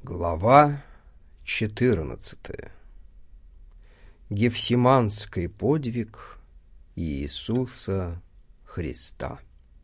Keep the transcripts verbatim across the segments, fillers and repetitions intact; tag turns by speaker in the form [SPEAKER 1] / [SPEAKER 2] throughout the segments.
[SPEAKER 1] Глава четырнадцатая. Гефсиманский подвиг Иисуса Христа.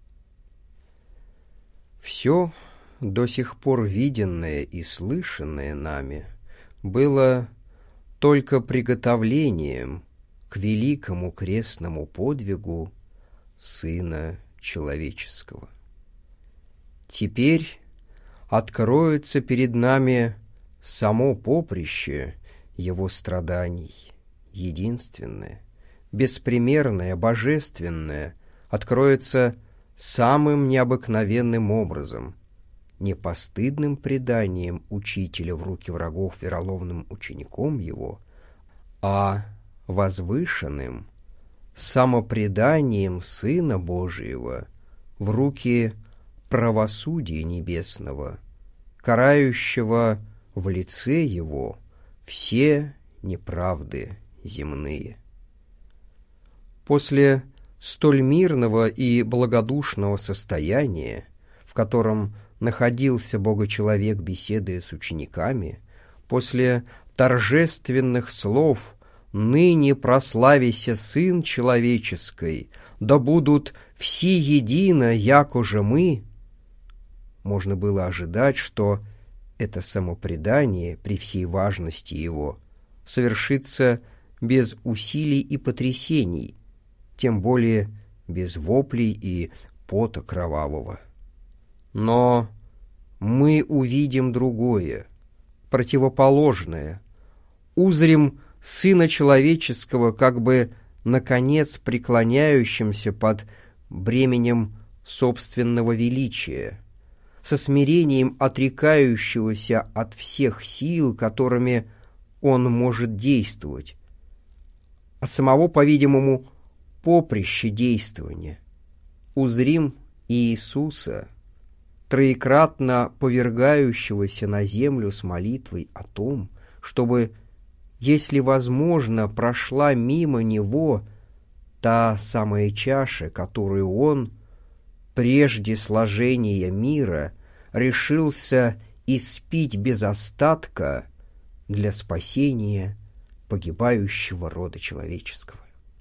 [SPEAKER 1] Все до сих пор виденное и слышанное нами было только приготовлением к великому крестному подвигу Сына Человеческого. Теперь откроется перед нами само поприще Его страданий, единственное, беспримерное, божественное, откроется самым необыкновенным образом, не постыдным преданием Учителя в руки врагов вероломным учеником Его, а возвышенным самопреданием Сына Божиего в руки правосудия небесного, карающего в лице Его все неправды земные. После столь мирного и благодушного состояния, в котором находился Богочеловек, беседуя с учениками, после торжественных слов «Ныне прославися Сын Человеческий, да будут все едино, якоже мы», можно было ожидать, что это самопредание при всей важности его совершится без усилий и потрясений, тем более без воплей и пота кровавого. Но мы увидим другое, противоположное, узрим Сына Человеческого как бы наконец преклоняющимся под бременем собственного величия, со смирением отрекающегося от всех сил, которыми он может действовать, от самого, по-видимому, поприща действования. Узрим Иисуса, троекратно повергающегося на землю с молитвой о том, чтобы, если возможно, прошла мимо Него та самая чаша, которую Он, прежде сложения мира, решился испить без остатка для спасения погибающего рода человеческого.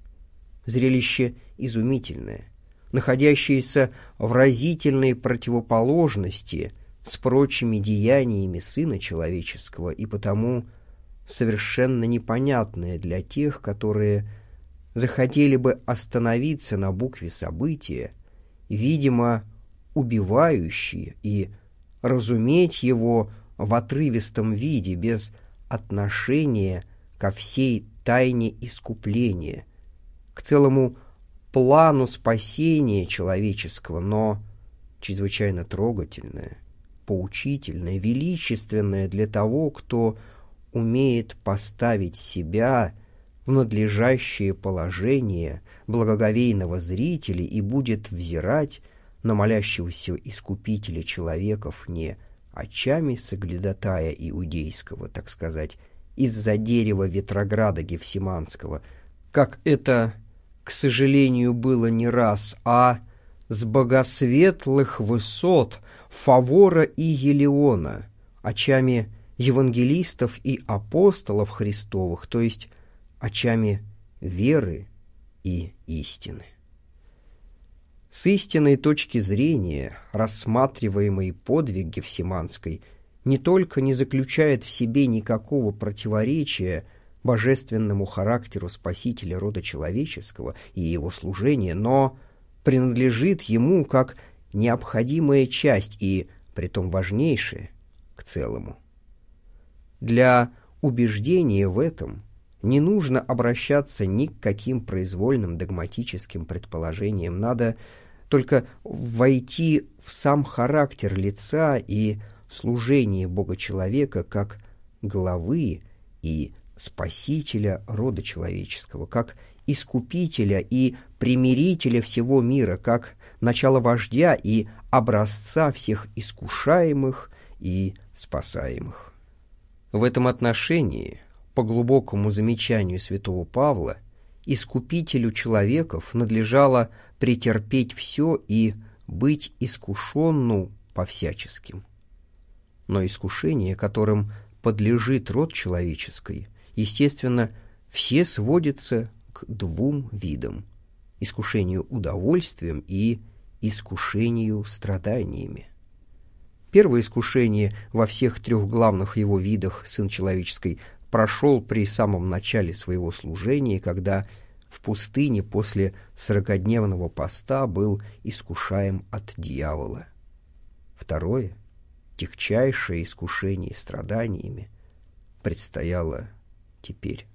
[SPEAKER 1] Зрелище изумительное, находящееся в разительной противоположности с прочими деяниями Сына Человеческого и потому совершенно непонятное для тех, которые захотели бы остановиться на букве события, видимо, убивающие, и разуметь его в отрывистом виде, без отношения ко всей тайне искупления, к целому плану спасения человеческого, но чрезвычайно трогательное, поучительное, величественное для того, кто умеет поставить себя в надлежащее положение благоговейного зрителя и будет взирать на молящегося искупителя человеков не очами соглядатая иудейского, так сказать, из-за дерева Ветрограда Гефсиманского, как это, к сожалению, было не раз, а с богосветлых высот Фавора и Елеона, очами евангелистов и апостолов Христовых, то есть очами веры и истины. С истинной точки зрения рассматриваемый подвиг Гефсиманский не только не заключает в себе никакого противоречия божественному характеру Спасителя рода человеческого и его служения, но принадлежит ему как необходимая часть и, притом важнейшая, к целому. Для убеждения в этом не нужно обращаться ни к каким произвольным догматическим предположениям, надо только войти в сам характер лица и служение Бога-человека как главы и спасителя рода человеческого, как искупителя и примирителя всего мира, как начало вождя и образца всех искушаемых и спасаемых. В этом отношении, по глубокому замечанию святого Павла, искупителю человеков надлежало претерпеть все и быть искушенну по всяческим. Но искушение, которым подлежит род человеческий, естественно, все сводятся к двум видам – искушению удовольствием и искушению страданиями. Первое искушение во всех трех главных его видах Сын Человеческий прошел при самом начале своего служения, когда в пустыне после сорокадневного поста был искушаем от дьявола. Второе, тягчайшее искушение страданиями, предстояло теперь.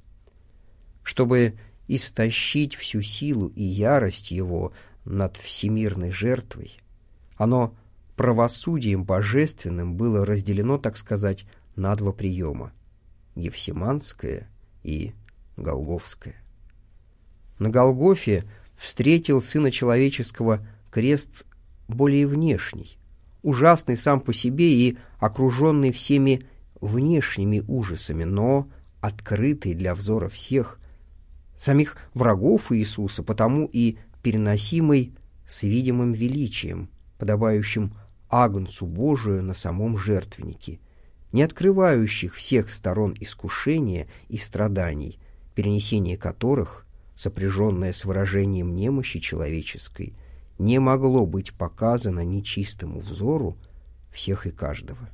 [SPEAKER 1] Чтобы истощить всю силу и ярость его над всемирной жертвой, оно правосудием божественным было разделено, так сказать, на два приема – Гефсиманское и Голгофское. На Голгофе встретил Сына Человеческого крест более внешний, ужасный сам по себе и окруженный всеми внешними ужасами, но открытый для взора всех, самих врагов Иисуса, потому и переносимый с видимым величием, подобающим Агнцу Божию на самом жертвеннике, не открывающих всех сторон искушения и страданий, перенесение которых, сопряженное с выражением немощи человеческой, не могло быть показано нечистому взору всех и каждого.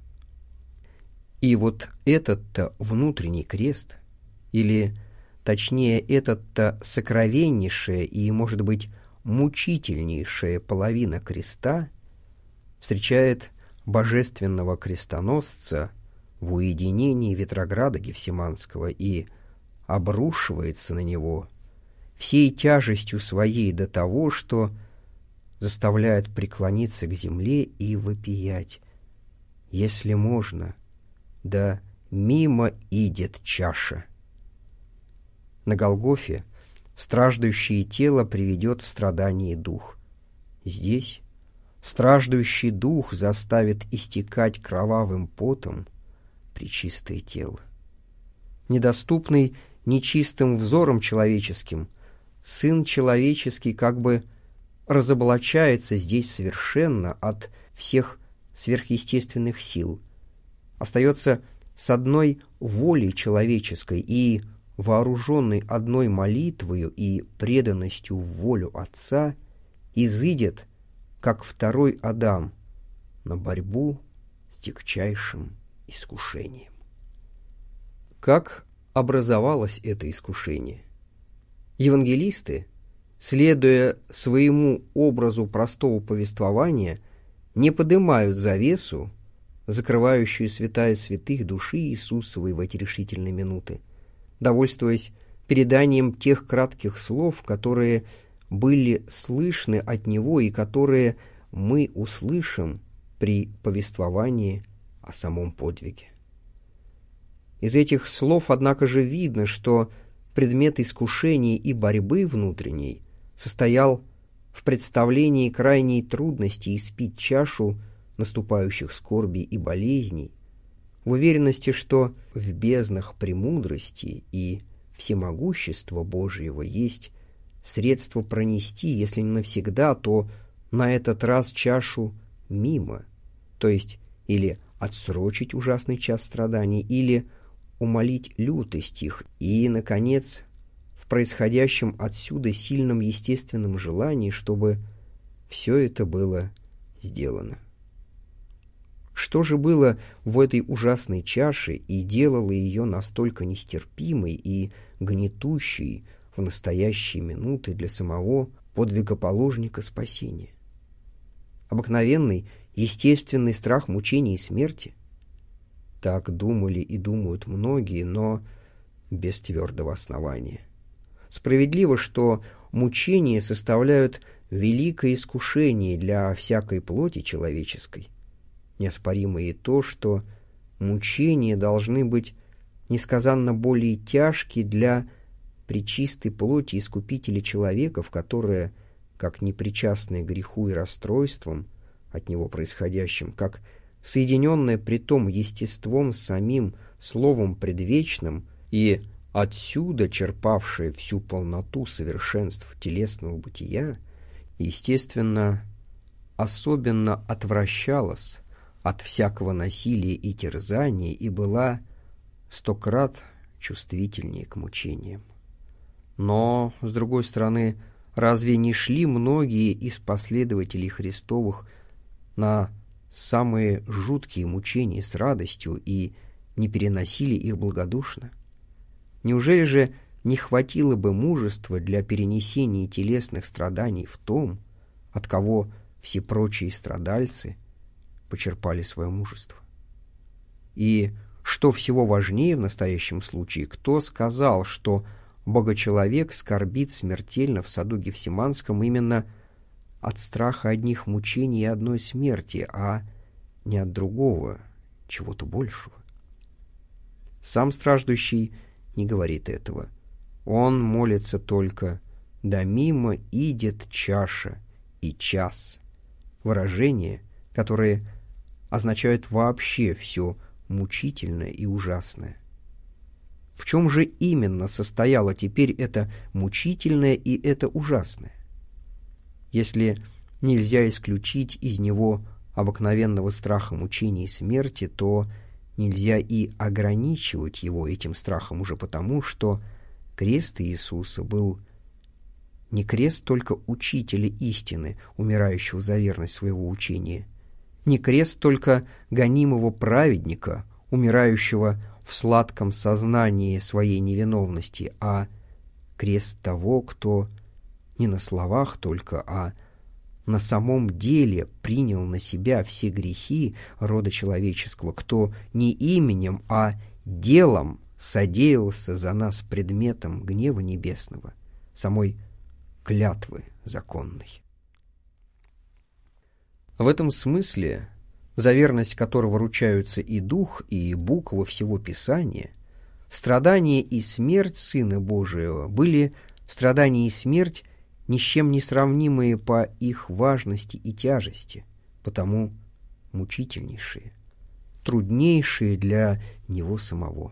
[SPEAKER 1] И вот этот-то внутренний крест, или, точнее, этот-то сокровеннейшая и, может быть, мучительнейшая половина креста встречает божественного крестоносца в уединении Ветрограда Гефсиманского и обрушивается на него всей тяжестью своей до того, что заставляет преклониться к земле и вопиять: «Если можно, да мимо идет чаша». На Голгофе страждущее тело приведет в страдание дух. Здесь страждущий дух заставит истекать кровавым потом пречистое тело. Недоступный нечистым взором человеческим, Сын Человеческий как бы разоблачается здесь совершенно от всех сверхъестественных сил, остается с одной волей человеческой и, вооруженный одной молитвою и преданностью в волю Отца, изыдет, как второй Адам, на борьбу с тягчайшим искушением. Как образовалось это искушение? Евангелисты, следуя своему образу простого повествования, не поднимают завесу, закрывающую святая святых души Иисусовой в эти решительные минуты, довольствуясь переданием тех кратких слов, которые были слышны от Него и которые мы услышим при повествовании о самом подвиге. Из этих слов, однако же, видно, что предмет искушений и борьбы внутренней состоял в представлении крайней трудности испить чашу наступающих скорбей и болезней, в уверенности, что в безднах премудрости и всемогущества Божьего есть средство пронести, если не навсегда, то на этот раз чашу мимо, то есть или отсрочить ужасный час страданий, или умолить лютость их, и, наконец, в происходящем отсюда сильном естественном желании, чтобы все это было сделано. Что же было в этой ужасной чаше и делало ее настолько нестерпимой и гнетущей в настоящие минуты для самого подвигоположника спасения? Обыкновенный, естественный страх мучений и смерти? Так думали и думают многие, но без твердого основания. Справедливо, что мучения составляют великое искушение для всякой плоти человеческой. Неоспоримо и то, что мучения должны быть несказанно более тяжкие для пречистой плоти Искупителя человека, в которое, как непричастное греху и расстройствам от него происходящим, как соединенное притом естеством с самим Словом предвечным и отсюда черпавшее всю полноту совершенств телесного бытия, естественно, особенно отвращалось от всякого насилия и терзания и была сто крат чувствительнее к мучениям. Но, с другой стороны, разве не шли многие из последователей Христовых на самые жуткие мучения с радостью и не переносили их благодушно? Неужели же не хватило бы мужества для перенесения телесных страданий в том, от кого все прочие страдальцы почерпали свое мужество? И, что всего важнее в настоящем случае, кто сказал, что Богочеловек скорбит смертельно в саду Гефсиманском именно от страха одних мучений и одной смерти, а не от другого, чего-то большего? Сам страждущий не говорит этого. Он молится только «да мимо идет чаша и час». Выражения, которые означают вообще все мучительное и ужасное. В чем же именно состояло теперь это мучительное и это ужасное? Если нельзя исключить из него обыкновенного страха мучений и смерти, то нельзя и ограничивать его этим страхом уже потому, что крест Иисуса был не крест только учителя истины, умирающего за верность своего учения, не крест только гонимого праведника, умирающего в сладком сознании своей невиновности, а крест того, кто не на словах только, а на самом деле принял на себя все грехи рода человеческого, кто не именем, а делом содеялся за нас предметом гнева небесного, самой клятвы законной. В этом смысле, за верность которого ручаются и дух, и буква всего Писания, страдания и смерть Сына Божиего были страдания и смерть ни с чем не сравнимые по их важности и тяжести, потому мучительнейшие, труднейшие для Него самого.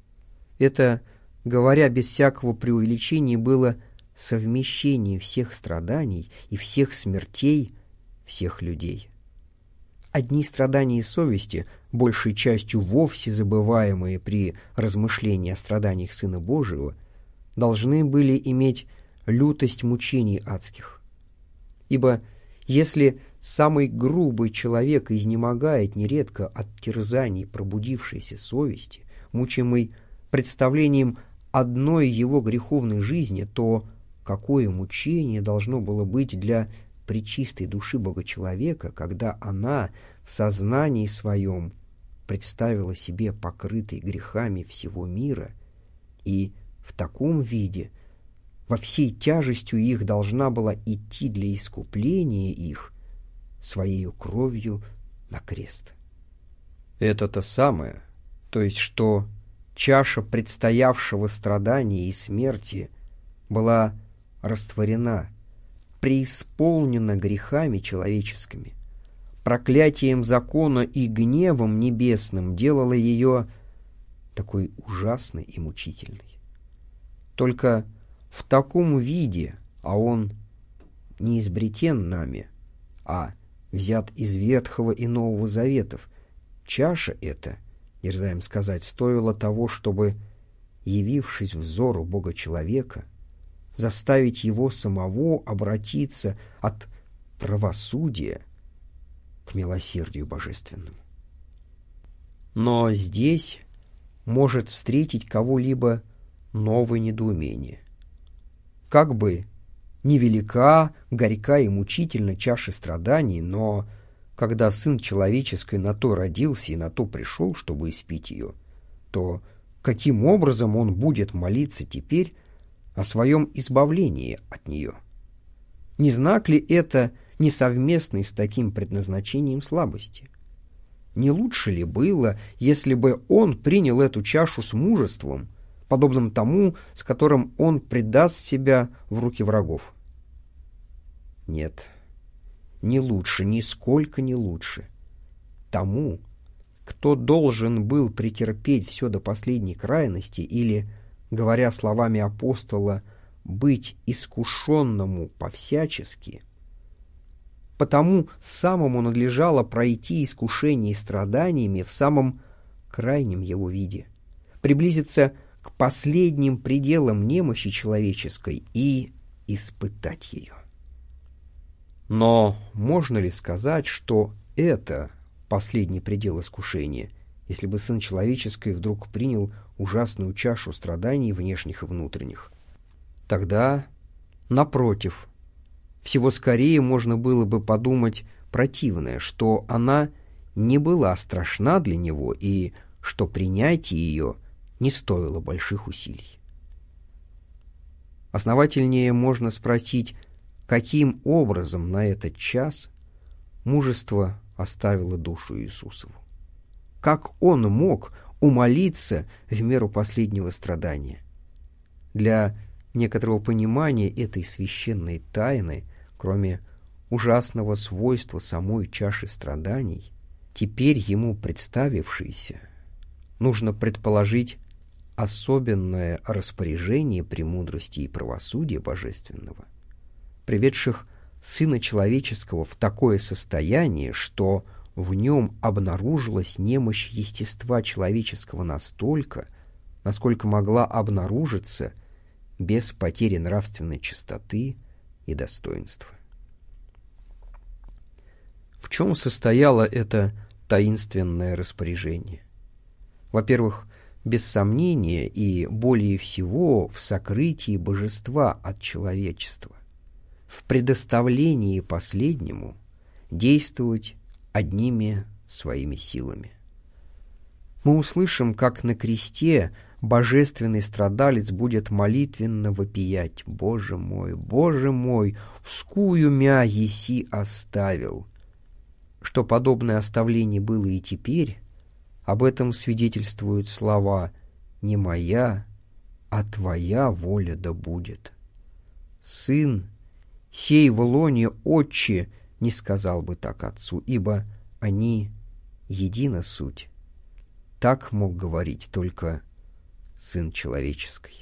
[SPEAKER 1] Это, говоря без всякого преувеличения, было совмещение всех страданий и всех смертей всех людей. Одни страдания совести, большей частью вовсе забываемые при размышлении о страданиях Сына Божьего, должны были иметь лютость мучений адских. Ибо если самый грубый человек изнемогает нередко от терзаний пробудившейся совести, мучимый представлением одной его греховной жизни, то какое мучение должно было быть для пречистой души Богочеловека, когда она в сознании своем представила себе покрытой грехами всего мира и в таком виде во всей тяжестью их должна была идти для искупления их своею кровью на крест. Это-то самое, то есть что чаша предстоявшего страдания и смерти была растворена, преисполнена грехами человеческими, проклятием закона и гневом небесным делало ее такой ужасной и мучительной. Только в таком виде, а он не изобретен нами, а взят из Ветхого и Нового Заветов, чаша эта, дерзаем сказать, стоила того, чтобы, явившись взору Бога-человека, заставить его самого обратиться от правосудия к милосердию божественному. Но здесь может встретить кого-либо новое недоумение. Как бы невелика, горька и мучительна чаша страданий, но когда Сын Человеческий на то родился и на то пришел, чтобы испить ее, то каким образом Он будет молиться теперь о своем избавлении от нее? Не знак ли это несовместный с таким предназначением слабости? Не лучше ли было, если бы Он принял эту чашу с мужеством, подобным тому, с которым Он предаст себя в руки врагов? Нет, не лучше, нисколько не лучше. Тому, кто должен был претерпеть все до последней крайности или, говоря словами апостола, быть искушенному по-всячески, потому самому надлежало пройти искушение страданиями в самом крайнем его виде, приблизиться к последним пределам немощи человеческой и испытать ее. Но можно ли сказать, что это последний предел искушения, если бы Сын Человеческий вдруг принял ужасную чашу страданий внешних и внутренних? Тогда, напротив, всего скорее можно было бы подумать противное, что она не была страшна для него и что принятие ее не стоило больших усилий. Основательнее можно спросить, каким образом на этот час мужество оставило душу Иисусову? Как он мог умолиться в меру последнего страдания? Для некоторого понимания этой священной тайны, кроме ужасного свойства самой чаши страданий, теперь ему представившейся, нужно предположить особенное распоряжение премудрости и правосудия божественного, приведших Сына Человеческого в такое состояние, что в нем обнаружилась немощь естества человеческого настолько, насколько могла обнаружиться без потери нравственной чистоты и достоинства. В чем состояло это таинственное распоряжение? Во-первых, без сомнения и более всего в сокрытии божества от человечества, в предоставлении последнему действовать одними своими силами. Мы услышим, как на кресте божественный страдалец будет молитвенно вопиять: «Боже мой, Боже мой, вскую мя еси оставил». Что подобное оставление было и теперь, об этом свидетельствуют слова: «Не моя, а твоя воля да будет». Сын, сей в лоне Отче, не сказал бы так Отцу, ибо они едина суть. Так мог говорить только Сын Человеческий.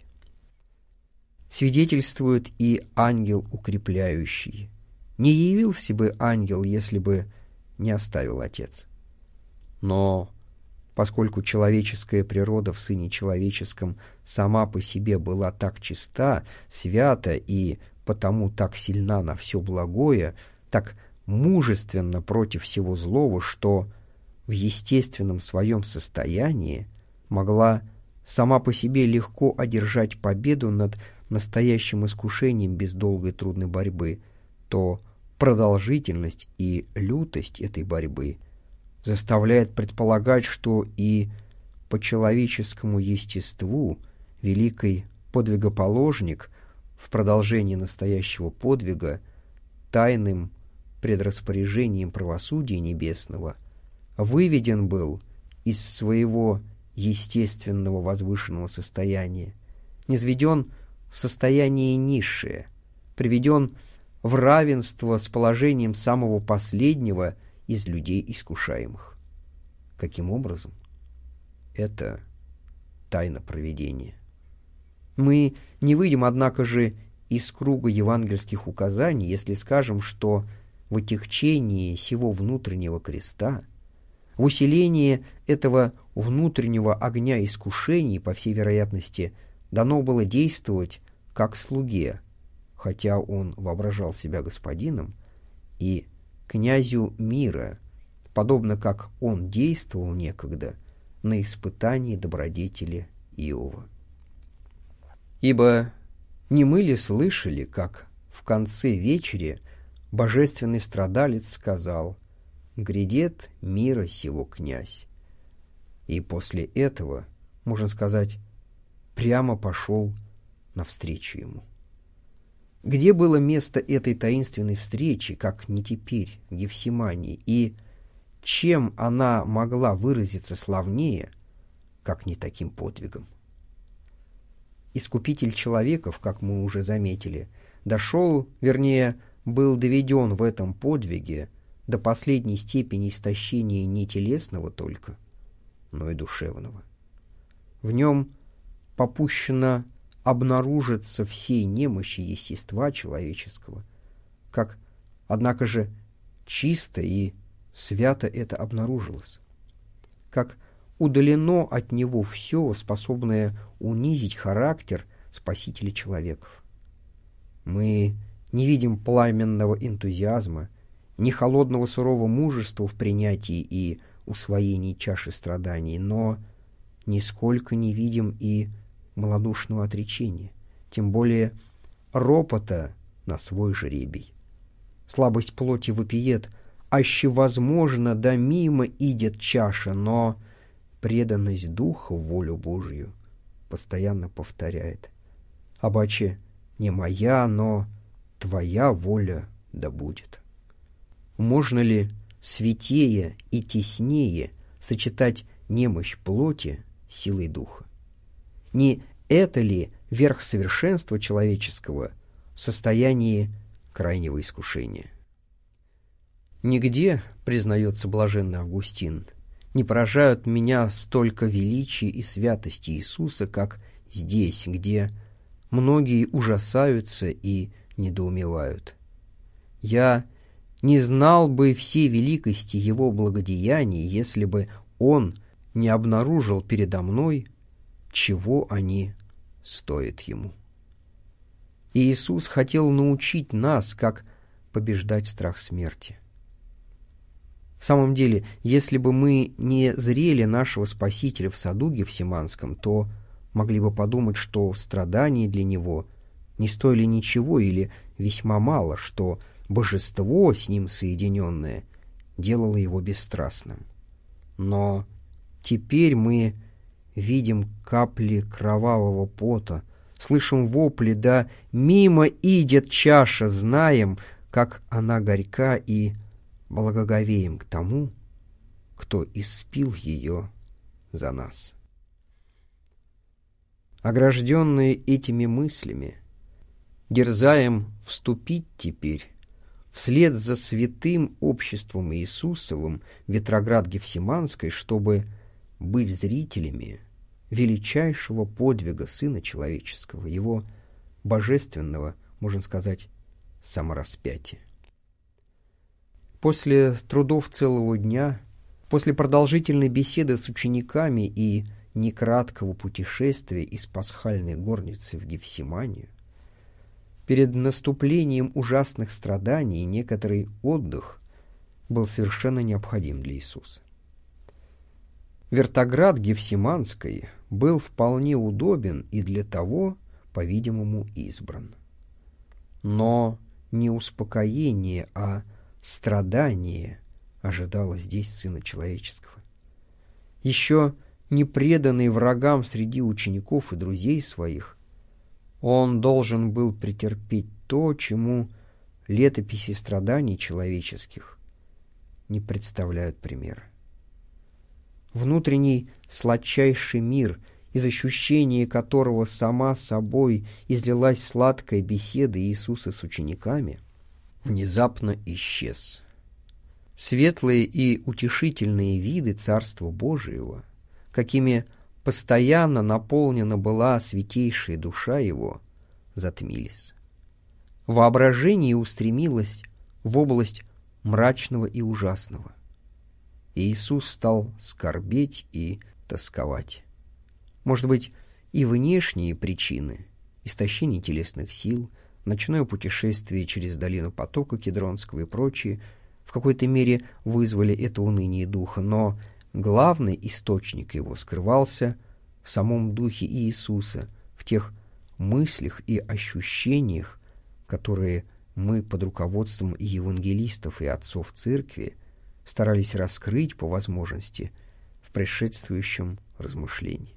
[SPEAKER 1] Свидетельствует и ангел укрепляющий. Не явился бы ангел, если бы не оставил Отец. Но поскольку человеческая природа в Сыне Человеческом сама по себе была так чиста, свята и потому так сильна на все благое, так мужественно против всего злого, что в естественном своем состоянии могла сама по себе легко одержать победу над настоящим искушением без долгой трудной борьбы, то продолжительность и лютость этой борьбы заставляет предполагать, что и по человеческому естеству великий подвигоположник в продолжении настоящего подвига тайным предраспоряжением правосудия небесного выведен был из своего естественного возвышенного состояния, низведен в состояние низшее, приведен в равенство с положением самого последнего из людей искушаемых. Каким образом? Это тайна провидения. Мы не выйдем, однако же, из круга евангельских указаний, если скажем, что в отягчении сего внутреннего креста, в усилении этого внутреннего огня искушений, по всей вероятности, дано было действовать как слуге, хотя он воображал себя господином, и князю мира, подобно как он действовал некогда на испытании добродетели Иова. Ибо не мы ли слышали, как в конце вечери божественный страдалец сказал: «Грядет мира сего князь», и после этого, можно сказать, прямо пошел навстречу ему. Где было место этой таинственной встречи, как не теперь, в Гефсимании, и чем она могла выразиться славнее, как не таким подвигом? Искупитель человеков, как мы уже заметили, дошел, вернее, был доведен в этом подвиге до последней степени истощения не телесного только, но и душевного. В нем попущено обнаружиться всей немощи естества человеческого, как, однако же, чисто и свято это обнаружилось, как удалено от него все, способное унизить характер Спасителя человеков. Мы не видим пламенного энтузиазма, ни холодного сурового мужества в принятии и усвоении чаши страданий, но нисколько не видим и малодушного отречения, тем более ропота на свой жребий. Слабость плоти вопиет, аще возможно, да мимо идет чаша, но преданность духа в волю Божию постоянно повторяет: «Обаче не моя, но твоя воля да будет». Можно ли святее и теснее сочетать немощь плоти с силой духа? Не это ли верх совершенства человеческого в состоянии крайнего искушения? Нигде, признается блаженный Августин, не поражают меня столько величия и святости Иисуса, как здесь, где многие ужасаются и недоумевают. Я не знал бы всей великости Его благодеяний, если бы Он не обнаружил передо мной, чего они стоят Ему. И Иисус хотел научить нас, как побеждать страх смерти. В самом деле, если бы мы не зрели нашего Спасителя в саду Гефсиманском, то могли бы подумать, что страдания для Него не стоили ничего или весьма мало, что Божество, с Ним соединенное, делало Его бесстрастным. Но теперь мы видим капли кровавого пота, слышим вопли, да мимо идет чаша, знаем, как она горька, и благоговеем к тому, кто испил ее за нас. Огражденные этими мыслями, дерзаем вступить теперь вслед за святым обществом Иисусовым в Ветроград Гефсиманской, чтобы быть зрителями величайшего подвига Сына Человеческого, Его божественного, можно сказать, самораспятия. После трудов целого дня, после продолжительной беседы с учениками и некраткого путешествия из пасхальной горницы в Гефсиманию, перед наступлением ужасных страданий некоторый отдых был совершенно необходим для Иисуса. Вертоград Гефсиманской был вполне удобен и для того, по-видимому, избран. Но не успокоение, а страдание ожидало здесь Сына Человеческого. Еще не преданный врагам среди учеников и друзей своих, Он должен был претерпеть то, чему летописи страданий человеческих не представляют примера. Внутренний сладчайший мир, из ощущения которого сама собой излилась сладкая беседа Иисуса с учениками, внезапно исчез. Светлые и утешительные виды Царства Божиего, какими постоянно наполнена была святейшая душа его, затмились. Воображение устремилось в область мрачного и ужасного. И Иисус стал скорбеть и тосковать. Может быть, и внешние причины, истощение телесных сил, ночное путешествие через долину потока Кедронского и прочие, в какой-то мере вызвали это уныние духа, но главный источник его скрывался в самом духе Иисуса, в тех мыслях и ощущениях, которые мы под руководством и евангелистов, и отцов церкви старались раскрыть по возможности в предшествующем размышлении.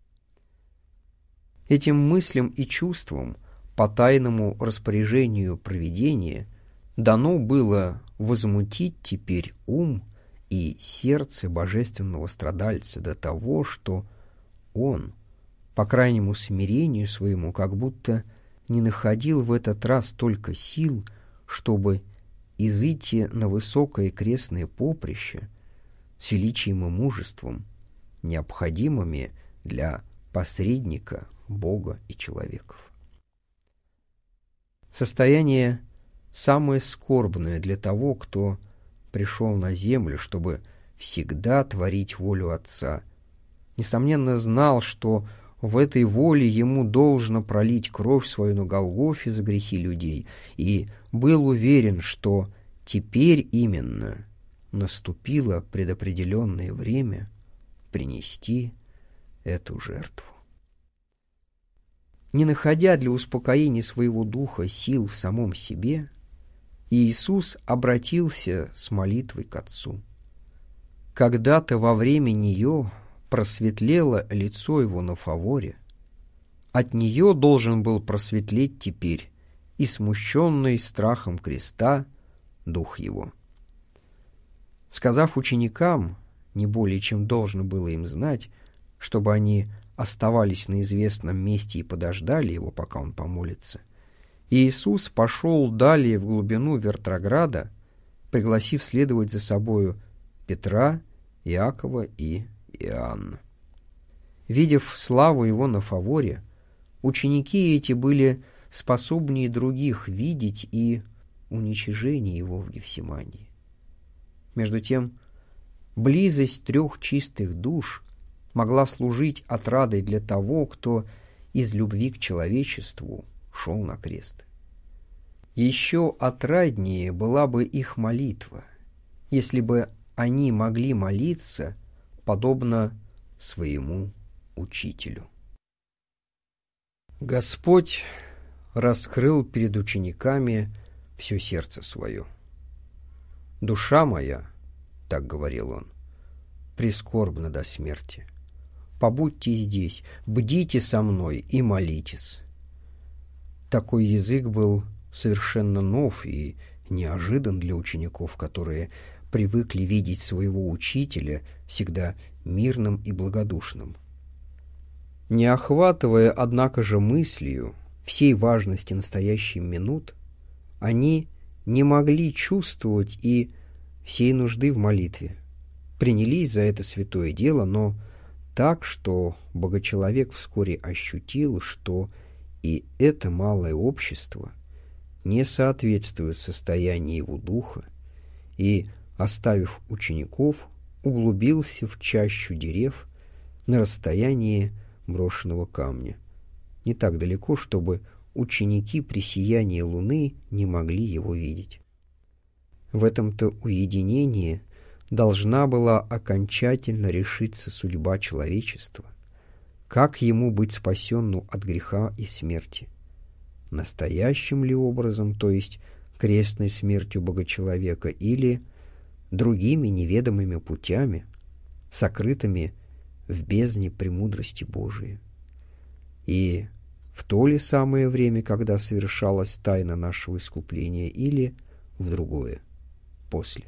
[SPEAKER 1] Этим мыслям и чувствам по тайному распоряжению провидения дано было возмутить теперь ум и сердце божественного страдальца до того, что он, по крайнему смирению своему, как будто не находил в этот раз только сил, чтобы изыти на высокое крестное поприще с величием и мужеством, необходимыми для посредника Бога и человеков. Состояние самое скорбное для того, кто пришел на землю, чтобы всегда творить волю Отца, несомненно знал, что в этой воле ему должно пролить кровь свою на Голгофе за грехи людей, и был уверен, что теперь именно наступило предопределенное время принести эту жертву. Не находя для успокоения своего духа сил в самом себе, Иисус обратился с молитвой к Отцу. Когда-то во время нее просветлело лицо его на фаворе, от нее должен был просветлеть теперь и смущенный страхом креста дух его. Сказав ученикам, не более чем должно было им знать, чтобы они оставались на известном месте и подождали его, пока он помолится, Иисус пошел далее в глубину Вертрограда, пригласив следовать за собою Петра, Иакова и Иоанна. Видев славу его на фаворе, ученики эти были способнее других видеть и уничижение его в Гефсимании. Между тем, близость трех чистых душ могла служить отрадой для того, кто из любви к человечеству шел на крест. Еще отраднее была бы их молитва, если бы они могли молиться подобно своему Учителю. Господь раскрыл перед учениками все сердце свое. «Душа моя, — так говорил он, — прискорбна до смерти. Побудьте здесь, бдите со мной и молитесь». Такой язык был совершенно нов и неожидан для учеников, которые привыкли видеть своего учителя всегда мирным и благодушным. Не охватывая, однако же, мыслью всей важности настоящих минут, они не могли чувствовать и всей нужды в молитве. Принялись за это святое дело, но так, что богочеловек вскоре ощутил, что и это малое общество не соответствует состоянию его духа, и, оставив учеников, углубился в чащу дерев на расстоянии брошенного камня, не так далеко, чтобы ученики при сиянии луны не могли его видеть. В этом-то уединении должна была окончательно решиться судьба человечества, как ему быть спасенным от греха и смерти, настоящим ли образом, то есть крестной смертью богочеловека, или другими неведомыми путями, сокрытыми в бездне премудрости Божией. И в то ли самое время, когда совершалась тайна нашего искупления, или в другое, после.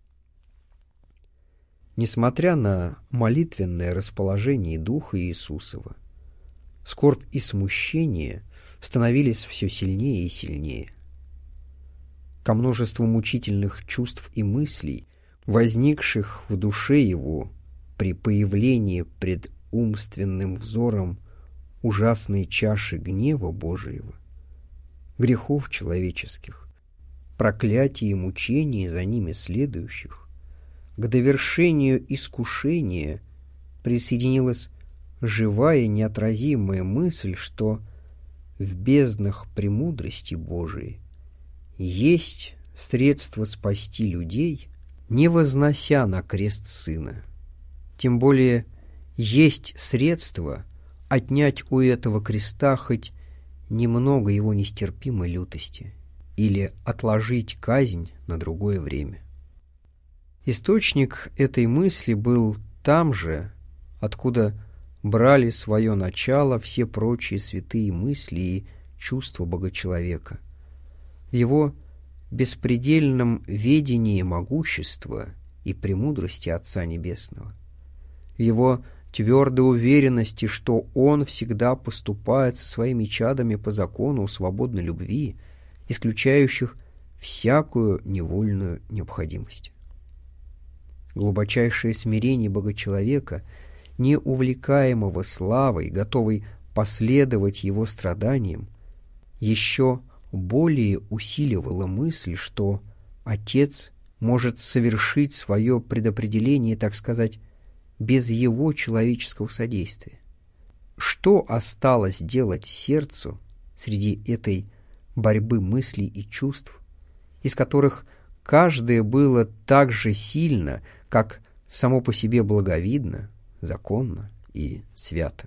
[SPEAKER 1] Несмотря на молитвенное расположение Духа Иисусова, скорбь и смущение становились все сильнее и сильнее. Ко множеству мучительных чувств и мыслей, возникших в душе его при появлении пред умственным взором ужасной чаши гнева Божьего, грехов человеческих, проклятий и мучений за ними следующих, к довершению искушения присоединилась живая неотразимая мысль, что в безднах премудрости Божией есть средство спасти людей, не вознося на крест Сына. Тем более есть средство отнять у этого креста хоть немного его нестерпимой лютости или отложить казнь на другое время. Источник этой мысли был там же, откуда брали свое начало все прочие святые мысли и чувства богочеловека, в его беспредельном ведении могущества и премудрости Отца Небесного, в его твердой уверенности, что Он всегда поступает со своими чадами по закону свободной любви, исключающих всякую невольную необходимость. Глубочайшее смирение богочеловека, не увлекаемого славой, готовый последовать его страданиям, еще более усиливало мысль, что Отец может совершить свое предопределение, так сказать, без его человеческого содействия? Что осталось делать сердцу среди этой борьбы мыслей и чувств, из которых каждое было так же сильно, как само по себе благовидно, законно и свято?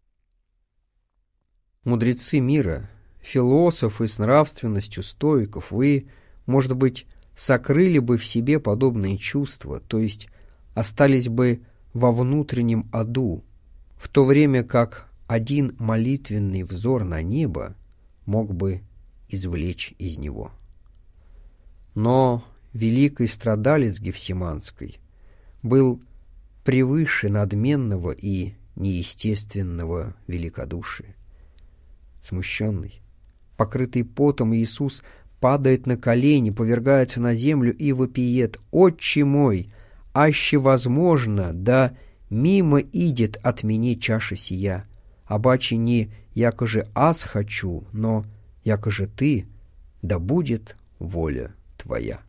[SPEAKER 1] Мудрецы мира, философы с нравственностью стоиков, вы, может быть, сокрыли бы в себе подобные чувства, то есть остались бы во внутреннем аду, в то время как один молитвенный взор на небо мог бы извлечь из него. Но великий страдалец Гефсиманской был превыше надменного и неестественного великодушия. Смущенный, покрытый потом, Иисус падает на колени, повергается на землю и вопиет: «Отче мой, аще возможно, да мимо идет от меня чаша сия, обаче не якоже аз хочу, но якоже ты, да будет воля твоя».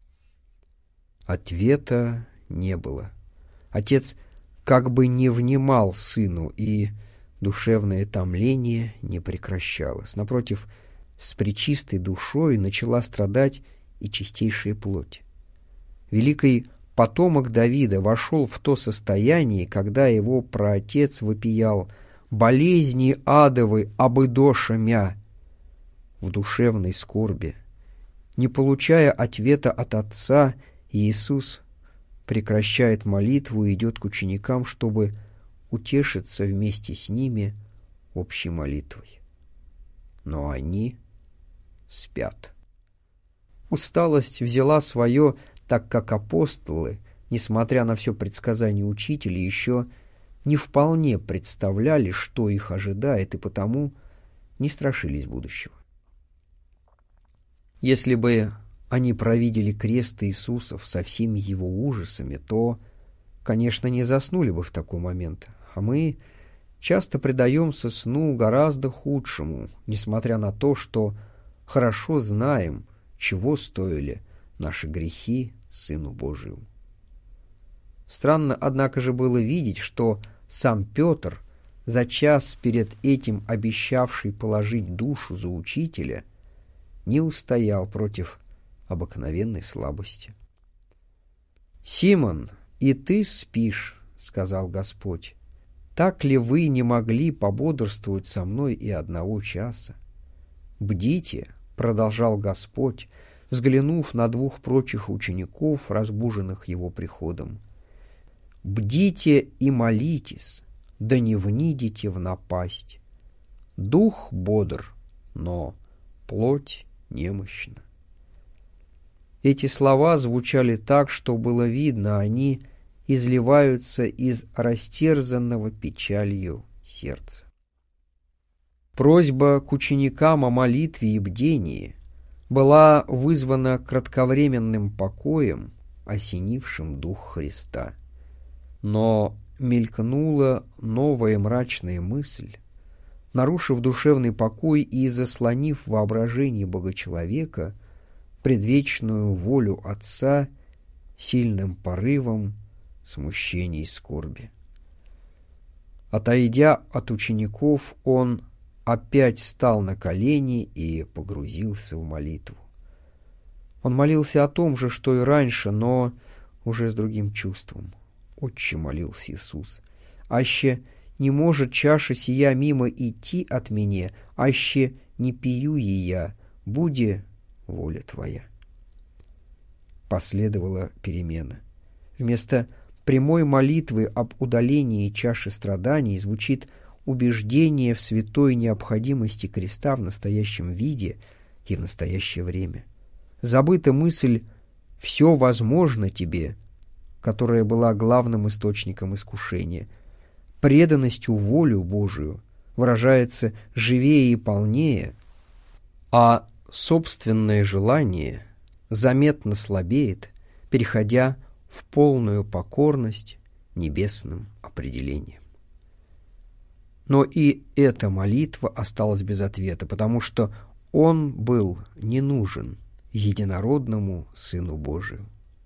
[SPEAKER 1] Ответа не было. Отец как бы не внимал сыну, и душевное томление не прекращалось. Напротив, с пречистой душой начала страдать и чистейшая плоть. Великий потомок Давида вошел в то состояние, когда его праотец вопиял: «Болезни адовы обыдоша мя!» В душевной скорби, не получая ответа от отца, Иисус прекращает молитву и идет к ученикам, чтобы утешиться вместе с ними общей молитвой. Но они спят. Усталость взяла свое, так как апостолы, несмотря на все предсказания учителя, еще не вполне представляли, что их ожидает, и потому не страшились будущего. Если бы они провидели крест Иисусов со всеми его ужасами, то, конечно, не заснули бы в такой момент, а мы часто предаемся сну гораздо худшему, несмотря на то, что хорошо знаем, чего стоили наши грехи Сыну Божию. Странно, однако же, было видеть, что сам Петр, за час перед этим обещавший положить душу за учителя, не устоял против обыкновенной слабости. «Симон, и ты спишь, — сказал Господь, — так ли вы не могли пободрствовать со мной и одного часа? Бдите, — продолжал Господь, взглянув на двух прочих учеников, разбуженных его приходом. Бдите и молитесь, да не внидите в напасть. Дух бодр, но плоть немощна». Эти слова звучали так, что было видно, они изливаются из растерзанного печалью сердца. Просьба к ученикам о молитве и бдении была вызвана кратковременным покоем, осенившим Дух Христа. Но мелькнула новая мрачная мысль, нарушив душевный покой и заслонив воображение Богочеловека предвечную волю Отца сильным порывом смущения и скорби. Отойдя от учеников, он опять стал на колени и погрузился в молитву. Он молился о том же, что и раньше, но уже с другим чувством. «Отче, — молился Иисус, — аще не может чаша сия мимо идти от меня, аще не пью ея, буди воля твоя». Последовала перемена. Вместо прямой молитвы об удалении чаши страданий звучит убеждение в святой необходимости креста в настоящем виде и в настоящее время. Забыта мысль «все возможно тебе», которая была главным источником искушения. Преданностью волю Божию выражается живее и полнее, а собственное желание заметно слабеет, переходя в полную покорность небесным определениям. Но и эта молитва осталась без ответа, потому что он был не нужен единородному Сыну Божию.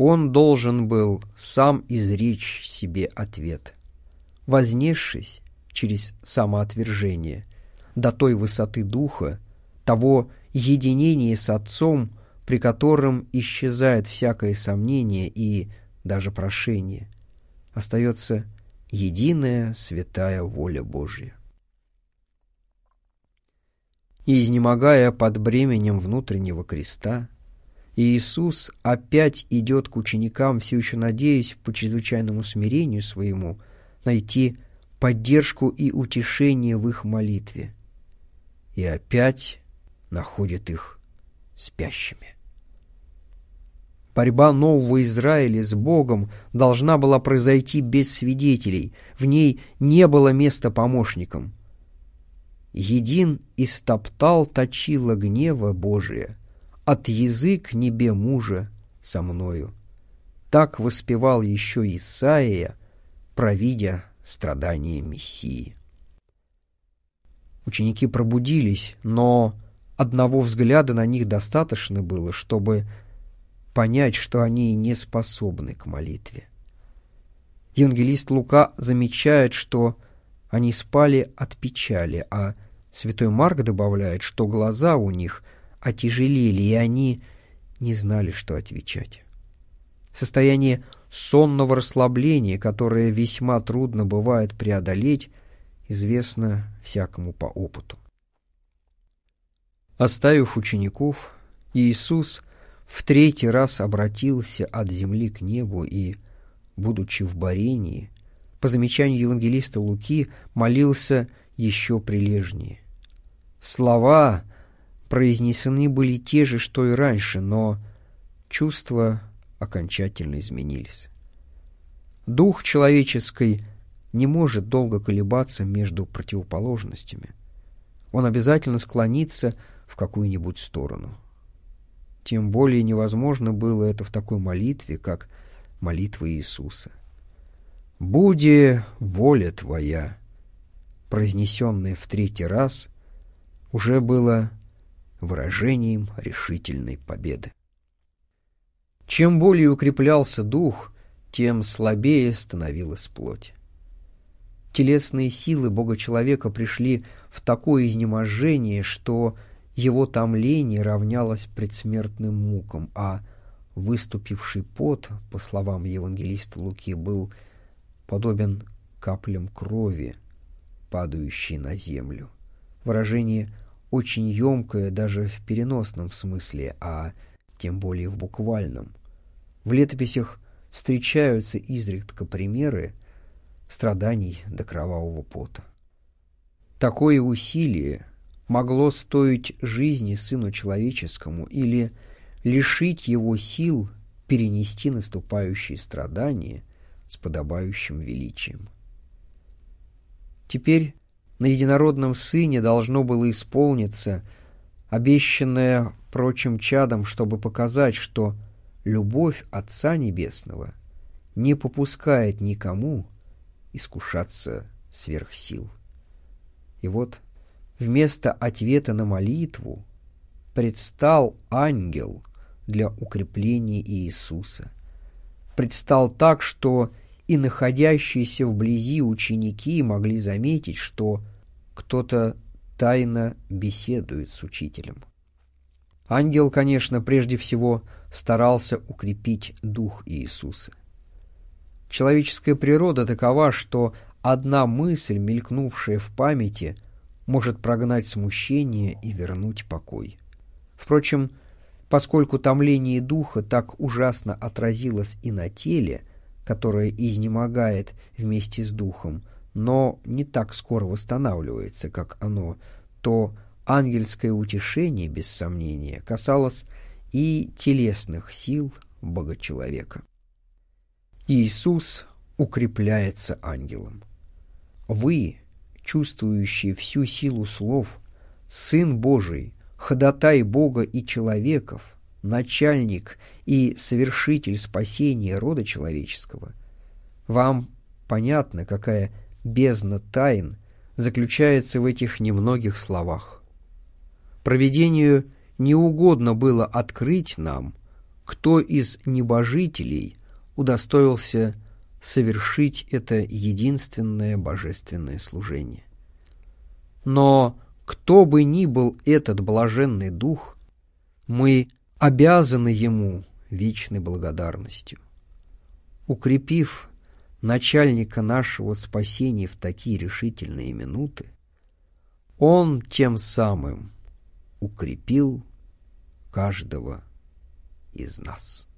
[SPEAKER 1] он должен был сам изречь себе ответ, вознесшись через самоотвержение до той высоты духа, того единения с Отцом, при котором исчезает всякое сомнение и даже прошение. Остается единая святая воля Божья. И изнемогая под бременем внутреннего креста, Иисус опять идет к ученикам, все еще надеясь по чрезвычайному смирению своему найти поддержку и утешение в их молитве. И опять находит их спящими. Борьба нового Израиля с Богом должна была произойти без свидетелей, в ней не было места помощникам. «Един истоптал точила гнева Божия, от язык небе мужа со мною». Так воспевал еще Исаия, провидя страдания Мессии. Ученики пробудились, но одного взгляда на них достаточно было, чтобы понять, что они не способны к молитве. Евангелист Лука замечает, что они спали от печали, а святой Марк добавляет, что глаза у них отяжелели, и они не знали, что отвечать. Состояние сонного расслабления, которое весьма трудно бывает преодолеть, известно всякому по опыту. Оставив учеников, Иисус в третий раз обратился от земли к небу и, будучи в борении, по замечанию евангелиста Луки, молился еще прилежнее. Слова произнесены были те же, что и раньше, но чувства окончательно изменились. Дух человеческий не может долго колебаться между противоположностями. Он обязательно склонится в какую-нибудь сторону. Тем более невозможно было это в такой молитве, как молитва Иисуса. «Буди воля Твоя», произнесенное в третий раз, уже было выражением решительной победы. Чем более укреплялся дух, тем слабее становилась плоть. Телесные силы Бога-человека пришли в такое изнеможение, что его томление равнялось предсмертным мукам, а выступивший пот, по словам евангелиста Луки, был подобен каплям крови, падающей на землю. Выражение очень емкое даже в переносном смысле, а тем более в буквальном. В летописях встречаются изредка примеры страданий до кровавого пота. Такое усилие могло стоить жизни Сыну Человеческому или лишить его сил перенести наступающие страдания с подобающим величием. Теперь на единородном Сыне должно было исполниться обещанное прочим чадом, чтобы показать, что любовь Отца Небесного не попускает никому искушаться сверх сил. И вот вместо ответа на молитву предстал ангел для укрепления Иисуса. Предстал так, что и находящиеся вблизи ученики могли заметить, что кто-то тайно беседует с учителем. Ангел, конечно, прежде всего старался укрепить дух Иисуса. Человеческая природа такова, что одна мысль, мелькнувшая в памяти, может прогнать смущение и вернуть покой. Впрочем, поскольку томление духа так ужасно отразилось и на теле, которое изнемогает вместе с духом, но не так скоро восстанавливается, как оно, то ангельское утешение, без сомнения, касалось и телесных сил Бога-человека. Иисус укрепляется ангелом. Вы, чувствующие всю силу слов, Сын Божий, ходатай Бога и человеков, начальник и совершитель спасения рода человеческого, вам понятно, какая бездна тайн заключается в этих немногих словах. Провидению не угодно было открыть нам кто из небожителей удостоился совершить это единственное божественное служение. Но кто бы ни был этот блаженный дух, мы обязаны ему вечной благодарностью. Укрепив начальника нашего спасения в такие решительные минуты, он тем самым укрепил каждого из нас.